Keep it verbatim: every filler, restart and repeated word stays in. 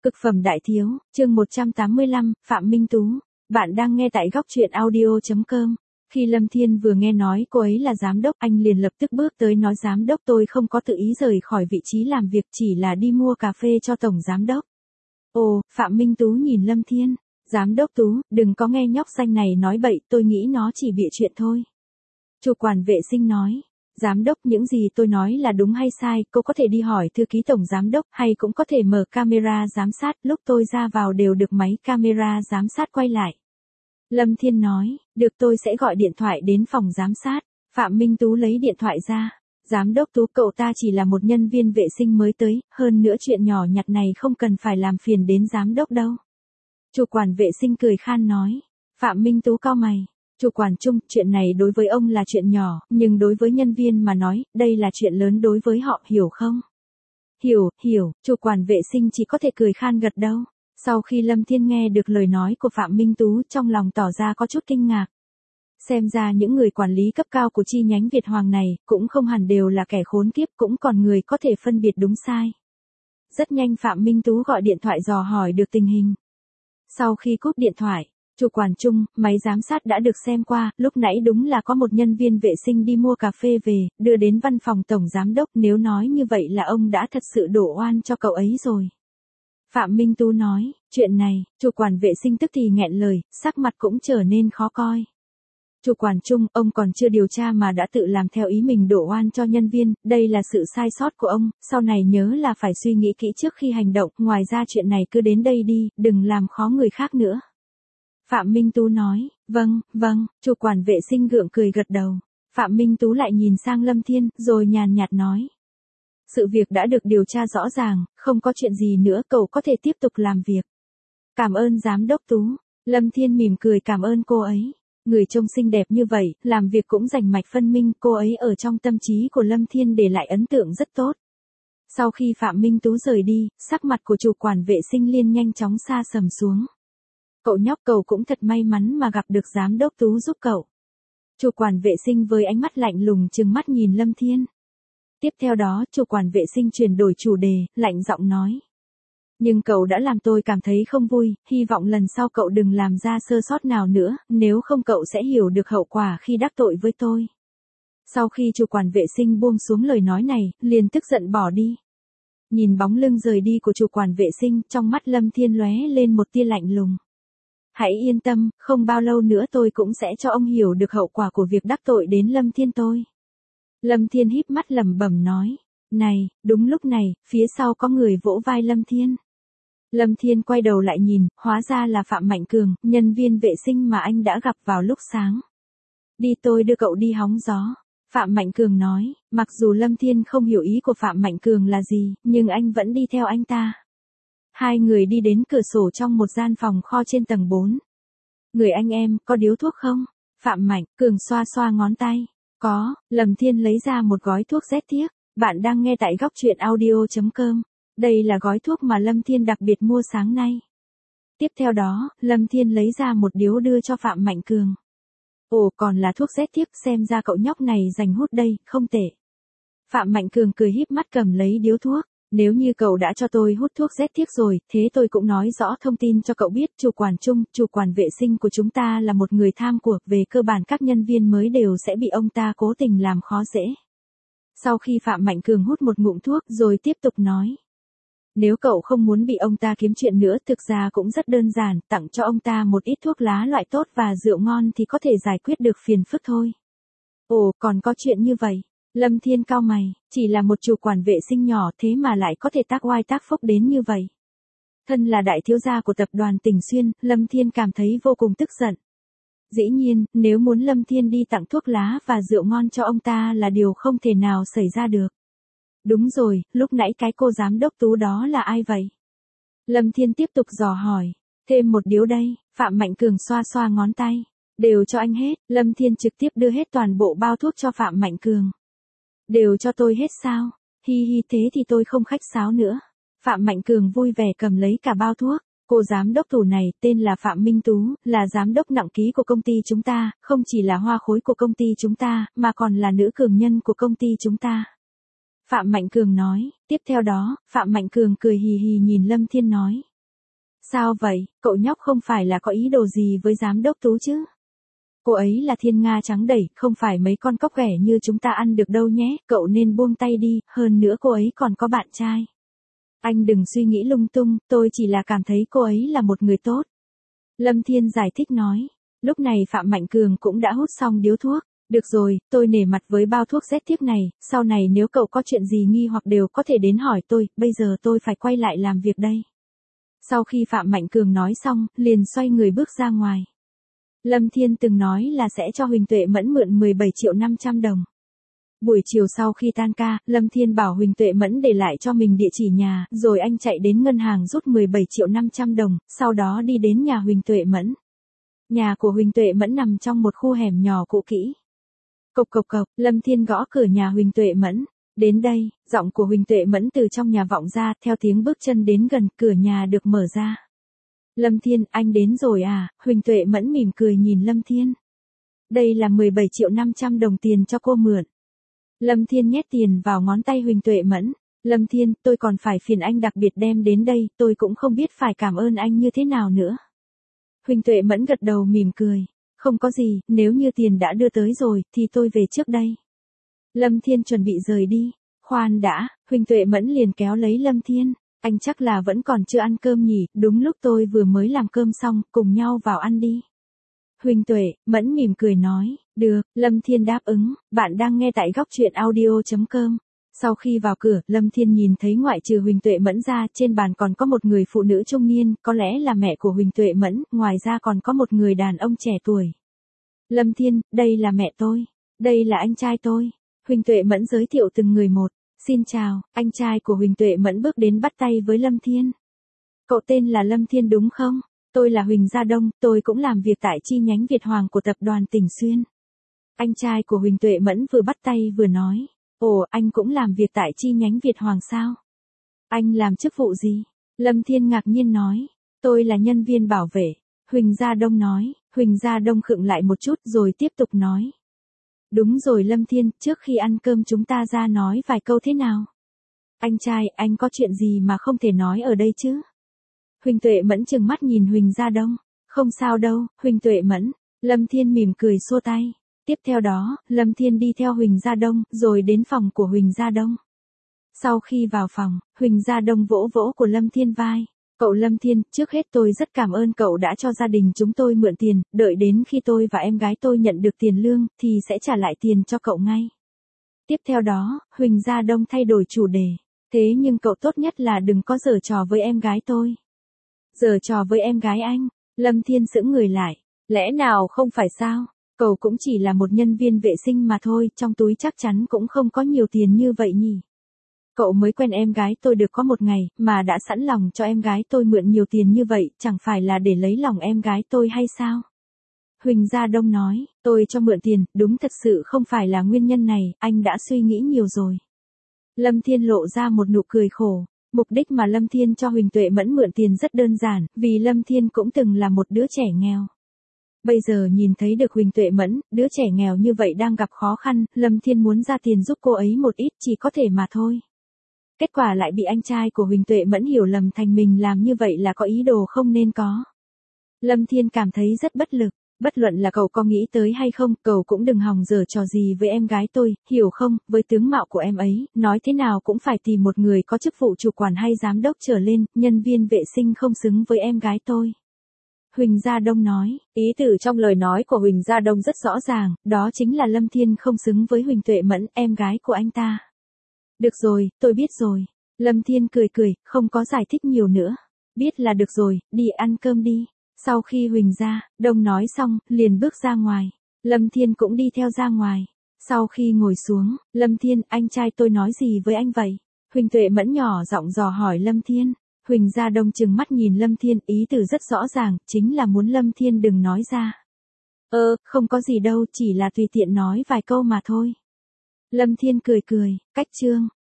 Cực phẩm đại thiếu, chương một trăm tám mươi lăm, Phạm Minh Tú. Bạn đang nghe tại góc truyện audio chấm com. Khi Lâm Thiên vừa nghe nói cô ấy là giám đốc, anh liền lập tức bước tới nói giám đốc tôi không có tự ý rời khỏi vị trí làm việc, chỉ là đi mua cà phê cho tổng giám đốc. Ồ, Phạm Minh Tú nhìn Lâm Thiên. Giám đốc Tú, đừng có nghe nhóc xanh này nói bậy, tôi nghĩ nó chỉ bịa chuyện thôi. Chủ quản vệ sinh nói. Giám đốc, những gì tôi nói là đúng hay sai, cô có thể đi hỏi thư ký tổng giám đốc, hay cũng có thể mở camera giám sát, lúc tôi ra vào đều được máy camera giám sát quay lại. Lâm Thiên nói, được, tôi sẽ gọi điện thoại đến phòng giám sát. Phạm Minh Tú lấy điện thoại ra. Giám đốc Tú, cậu ta chỉ là một nhân viên vệ sinh mới tới, hơn nữa chuyện nhỏ nhặt này không cần phải làm phiền đến giám đốc đâu. Chủ quản vệ sinh cười khan nói. Phạm Minh Tú cau mày. Chủ quản Trung, chuyện này đối với ông là chuyện nhỏ, nhưng đối với nhân viên mà nói, đây là chuyện lớn đối với họ, hiểu không? Hiểu, hiểu, chủ quản vệ sinh chỉ có thể cười khan gật đầu. Sau khi Lâm Thiên nghe được lời nói của Phạm Minh Tú, trong lòng tỏ ra có chút kinh ngạc. Xem ra những người quản lý cấp cao của chi nhánh Việt Hoàng này, cũng không hẳn đều là kẻ khốn kiếp, cũng còn người có thể phân biệt đúng sai. Rất nhanh Phạm Minh Tú gọi điện thoại dò hỏi được tình hình. Sau khi cúp điện thoại, chủ quản Trung, máy giám sát đã được xem qua, lúc nãy đúng là có một nhân viên vệ sinh đi mua cà phê về, đưa đến văn phòng tổng giám đốc, nếu nói như vậy là ông đã thật sự đổ oan cho cậu ấy rồi. Phạm Minh Tú nói, chuyện này, chủ quản vệ sinh tức thì nghẹn lời, sắc mặt cũng trở nên khó coi. Chủ quản Trung, ông còn chưa điều tra mà đã tự làm theo ý mình đổ oan cho nhân viên, đây là sự sai sót của ông, sau này nhớ là phải suy nghĩ kỹ trước khi hành động, ngoài ra chuyện này cứ đến đây đi, đừng làm khó người khác nữa. Phạm Minh Tú nói, vâng, vâng, chủ quản vệ sinh gượng cười gật đầu. Phạm Minh Tú lại nhìn sang Lâm Thiên, rồi nhàn nhạt nói. Sự việc đã được điều tra rõ ràng, không có chuyện gì nữa, cậu có thể tiếp tục làm việc. Cảm ơn giám đốc Tú. Lâm Thiên mỉm cười cảm ơn cô ấy. Người trông xinh đẹp như vậy, làm việc cũng rành mạch phân minh, cô ấy ở trong tâm trí của Lâm Thiên để lại ấn tượng rất tốt. Sau khi Phạm Minh Tú rời đi, sắc mặt của chủ quản vệ sinh liên nhanh chóng sa sầm xuống. Cậu nhóc, cậu cũng thật may mắn mà gặp được giám đốc Tú giúp cậu. Chủ quản vệ sinh với ánh mắt lạnh lùng trừng mắt nhìn Lâm Thiên. Tiếp theo đó, chủ quản vệ sinh chuyển đổi chủ đề, lạnh giọng nói. Nhưng cậu đã làm tôi cảm thấy không vui, hy vọng lần sau cậu đừng làm ra sơ sót nào nữa, nếu không cậu sẽ hiểu được hậu quả khi đắc tội với tôi. Sau khi chủ quản vệ sinh buông xuống lời nói này, liền tức giận bỏ đi. Nhìn bóng lưng rời đi của chủ quản vệ sinh, trong mắt Lâm Thiên lóe lên một tia lạnh lùng. Hãy yên tâm, không bao lâu nữa tôi cũng sẽ cho ông hiểu được hậu quả của việc đắc tội đến Lâm Thiên tôi. Lâm Thiên híp mắt lẩm bẩm nói. Này, đúng lúc này, phía sau có người vỗ vai Lâm Thiên. Lâm Thiên quay đầu lại nhìn, hóa ra là Phạm Mạnh Cường, nhân viên vệ sinh mà anh đã gặp vào lúc sáng. Đi, tôi đưa cậu đi hóng gió. Phạm Mạnh Cường nói, mặc dù Lâm Thiên không hiểu ý của Phạm Mạnh Cường là gì, nhưng anh vẫn đi theo anh ta. Hai người đi đến cửa sổ trong một gian phòng kho trên tầng bốn. Người anh em, có điếu thuốc không? Phạm Mạnh Cường xoa xoa ngón tay. Có, Lâm Thiên lấy ra một gói thuốc rét tiếc. Bạn đang nghe tại góc truyện audio chấm com. Đây là gói thuốc mà Lâm Thiên đặc biệt mua sáng nay. Tiếp theo đó, Lâm Thiên lấy ra một điếu đưa cho Phạm Mạnh Cường. Ồ, còn là thuốc rét tiếc, xem ra cậu nhóc này dành hút đây, không tệ. Phạm Mạnh Cường cười híp mắt cầm lấy điếu thuốc. Nếu như cậu đã cho tôi hút thuốc rét tiếc rồi, thế tôi cũng nói rõ thông tin cho cậu biết, chủ quản Trung, chủ quản vệ sinh của chúng ta là một người tham cuộc, về cơ bản các nhân viên mới đều sẽ bị ông ta cố tình làm khó dễ. Sau khi Phạm Mạnh Cường hút một ngụm thuốc rồi tiếp tục nói. Nếu cậu không muốn bị ông ta kiếm chuyện nữa, thực ra cũng rất đơn giản, tặng cho ông ta một ít thuốc lá loại tốt và rượu ngon thì có thể giải quyết được phiền phức thôi. Ồ, còn có chuyện như vậy. Lâm Thiên cau mày, chỉ là một chủ quản vệ sinh nhỏ thế mà lại có thể tác oai tác phúc đến như vậy. Thân là đại thiếu gia của tập đoàn Tình Xuyên, Lâm Thiên cảm thấy vô cùng tức giận. Dĩ nhiên, nếu muốn Lâm Thiên đi tặng thuốc lá và rượu ngon cho ông ta là điều không thể nào xảy ra được. Đúng rồi, lúc nãy cái cô giám đốc Tú đó là ai vậy? Lâm Thiên tiếp tục dò hỏi. Thêm một điếu đây, Phạm Mạnh Cường xoa xoa ngón tay. Đều cho anh hết, Lâm Thiên trực tiếp đưa hết toàn bộ bao thuốc cho Phạm Mạnh Cường. Đều cho tôi hết sao? Hi hi, thế thì tôi không khách sáo nữa. Phạm Mạnh Cường vui vẻ cầm lấy cả bao thuốc. Cô giám đốc Tú này tên là Phạm Minh Tú, là giám đốc nặng ký của công ty chúng ta, không chỉ là hoa khối của công ty chúng ta, mà còn là nữ cường nhân của công ty chúng ta. Phạm Mạnh Cường nói, tiếp theo đó, Phạm Mạnh Cường cười hì hì nhìn Lâm Thiên nói, Sao vậy, cậu nhóc không phải là có ý đồ gì với giám đốc Tú chứ? Cô ấy là thiên nga trắng đẩy, không phải mấy con cóc ghẻ như chúng ta ăn được đâu nhé, cậu nên buông tay đi, hơn nữa cô ấy còn có bạn trai. Anh đừng suy nghĩ lung tung, tôi chỉ là cảm thấy cô ấy là một người tốt. Lâm Thiên giải thích nói. Lúc này Phạm Mạnh Cường cũng đã hút xong điếu thuốc. Được rồi, tôi nể mặt với bao thuốc rét tiếp này, sau này nếu cậu có chuyện gì nghi hoặc đều có thể đến hỏi tôi, bây giờ tôi phải quay lại làm việc đây. Sau khi Phạm Mạnh Cường nói xong, liền xoay người bước ra ngoài. Lâm Thiên từng nói là sẽ cho Huỳnh Tuệ Mẫn mượn mười bảy triệu năm trăm đồng. Buổi chiều sau khi tan ca, Lâm Thiên bảo Huỳnh Tuệ Mẫn để lại cho mình địa chỉ nhà, rồi anh chạy đến ngân hàng rút mười bảy triệu năm trăm đồng, sau đó đi đến nhà Huỳnh Tuệ Mẫn. Nhà của Huỳnh Tuệ Mẫn nằm trong một khu hẻm nhỏ cũ kỹ. Cộc cộc cộc, Lâm Thiên gõ cửa nhà Huỳnh Tuệ Mẫn. Đến đây, giọng của Huỳnh Tuệ Mẫn từ trong nhà vọng ra, theo tiếng bước chân đến gần, cửa nhà được mở ra. Lâm Thiên, anh đến rồi à? Huỳnh Tuệ Mẫn mỉm cười nhìn Lâm Thiên. Đây là mười bảy triệu năm trăm đồng tiền cho cô mượn. Lâm Thiên nhét tiền vào ngón tay Huỳnh Tuệ Mẫn. Lâm Thiên, tôi còn phải phiền anh đặc biệt đem đến đây, tôi cũng không biết phải cảm ơn anh như thế nào nữa. Huỳnh Tuệ Mẫn gật đầu mỉm cười. Không có gì, nếu như tiền đã đưa tới rồi, thì tôi về trước đây. Lâm Thiên chuẩn bị rời đi. Khoan đã, Huỳnh Tuệ Mẫn liền kéo lấy Lâm Thiên. Anh chắc là vẫn còn chưa ăn cơm nhỉ, đúng lúc tôi vừa mới làm cơm xong, cùng nhau vào ăn đi. Huỳnh Tuệ Mẫn mỉm cười nói, được, Lâm Thiên đáp ứng, bạn đang nghe tại góc truyện audio chấm com. Sau khi vào cửa, Lâm Thiên nhìn thấy ngoại trừ Huỳnh Tuệ Mẫn ra, trên bàn còn có một người phụ nữ trung niên, có lẽ là mẹ của Huỳnh Tuệ Mẫn, ngoài ra còn có một người đàn ông trẻ tuổi. Lâm Thiên, đây là mẹ tôi, đây là anh trai tôi. Huỳnh Tuệ Mẫn giới thiệu từng người một. Xin chào, anh trai của Huỳnh Tuệ Mẫn bước đến bắt tay với Lâm Thiên. Cậu tên là Lâm Thiên đúng không? Tôi là Huỳnh Gia Đông, tôi cũng làm việc tại chi nhánh Việt Hoàng của tập đoàn Tỉnh Xuyên. Anh trai của Huỳnh Tuệ Mẫn vừa bắt tay vừa nói. Ồ, anh cũng làm việc tại chi nhánh Việt Hoàng sao? Anh làm chức vụ gì? Lâm Thiên ngạc nhiên nói. Tôi là nhân viên bảo vệ. Huỳnh Gia Đông nói. Huỳnh Gia Đông khựng lại một chút rồi tiếp tục nói. Đúng rồi Lâm Thiên, trước khi ăn cơm chúng ta ra nói vài câu thế nào? Anh trai, anh có chuyện gì mà không thể nói ở đây chứ? Huỳnh Tuệ Mẫn trừng mắt nhìn Huỳnh Gia Đông. Không sao đâu, Huỳnh Tuệ Mẫn. Lâm Thiên mỉm cười xua tay. Tiếp theo đó, Lâm Thiên đi theo Huỳnh Gia Đông, rồi đến phòng của Huỳnh Gia Đông. Sau khi vào phòng, Huỳnh Gia Đông vỗ vỗ của Lâm Thiên vai. Cậu Lâm Thiên, trước hết tôi rất cảm ơn cậu đã cho gia đình chúng tôi mượn tiền, đợi đến khi tôi và em gái tôi nhận được tiền lương, thì sẽ trả lại tiền cho cậu ngay. Tiếp theo đó, Huỳnh Gia Đông thay đổi chủ đề. Thế nhưng cậu tốt nhất là đừng có giở trò với em gái tôi. Giở trò với em gái anh? Lâm Thiên sững người lại. Lẽ nào không phải sao? Cậu cũng chỉ là một nhân viên vệ sinh mà thôi, trong túi chắc chắn cũng không có nhiều tiền như vậy nhỉ. Cậu mới quen em gái tôi được có một ngày, mà đã sẵn lòng cho em gái tôi mượn nhiều tiền như vậy, chẳng phải là để lấy lòng em gái tôi hay sao? Huỳnh Gia Đông nói, tôi cho mượn tiền, đúng thật sự không phải là nguyên nhân này, anh đã suy nghĩ nhiều rồi. Lâm Thiên lộ ra một nụ cười khổ. Mục đích mà Lâm Thiên cho Huỳnh Tuệ Mẫn mượn tiền rất đơn giản, vì Lâm Thiên cũng từng là một đứa trẻ nghèo. Bây giờ nhìn thấy được Huỳnh Tuệ Mẫn, đứa trẻ nghèo như vậy đang gặp khó khăn, Lâm Thiên muốn ra tiền giúp cô ấy một ít chỉ có thể mà thôi. Kết quả lại bị anh trai của Huỳnh Tuệ Mẫn hiểu lầm thành mình làm như vậy là có ý đồ không nên có. Lâm Thiên cảm thấy rất bất lực, bất luận là cậu có nghĩ tới hay không, cậu cũng đừng hòng giở trò gì với em gái tôi, hiểu không, với tướng mạo của em ấy, nói thế nào cũng phải tìm một người có chức vụ chủ quản hay giám đốc trở lên, nhân viên vệ sinh không xứng với em gái tôi. Huỳnh Gia Đông nói, ý từ trong lời nói của Huỳnh Gia Đông rất rõ ràng, đó chính là Lâm Thiên không xứng với Huỳnh Tuệ Mẫn, em gái của anh ta. Được rồi, tôi biết rồi. Lâm Thiên cười cười, không có giải thích nhiều nữa. Biết là được rồi, đi ăn cơm đi. Sau khi Huỳnh Gia Đông nói xong, liền bước ra ngoài. Lâm Thiên cũng đi theo ra ngoài. Sau khi ngồi xuống, Lâm Thiên, anh trai tôi nói gì với anh vậy? Huỳnh Tuệ Mẫn nhỏ giọng dò hỏi Lâm Thiên. Huỳnh Gia Đông trừng mắt nhìn Lâm Thiên, ý từ rất rõ ràng, chính là muốn Lâm Thiên đừng nói ra. Ơ, không có gì đâu, chỉ là tùy tiện nói vài câu mà thôi. Lâm Thiên cười cười, cách chương.